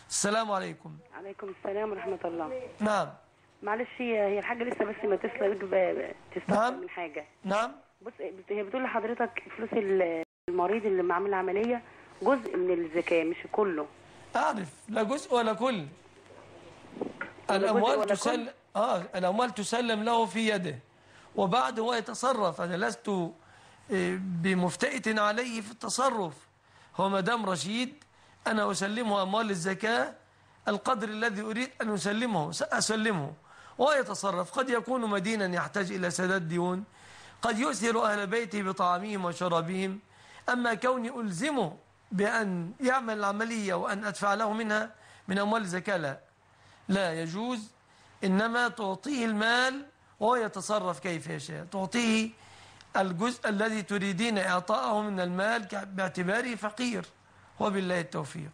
السلام عليكم. عليكم السلام ورحمة الله. نعم. معلش هي الحاجة لسه بس ما تسلم تستفسر نعم. من حاجة. نعم. بص، هي بتقول لحضرتك فلوس المريض اللي معمول عملية جزء من الزكاة مش كله. أعرف، لا جزء ولا كل. الأموال تسلم له في يده، وبعد هو يتصرف. أنا لست بمفتئت عليه في التصرف. هو مدام رشيد أنا أسلمه أموال الزكاة القدر الذي أريد أن أسلمه سأسلمه، وهو يتصرف. قد يكون مدينا يحتاج إلى سداد ديون، قد يؤثر أهل بيته بطعامهم وشرابهم. أما كوني ألزمه بأن يعمل العملية وأن أدفع له منها من أموال الزكاة لا يجوز. إنما تعطيه المال وهو يتصرف كيف يشاء. تعطيه الجزء الذي تريدين إعطاءه من المال باعتباره فقير، وبالله التوفيق.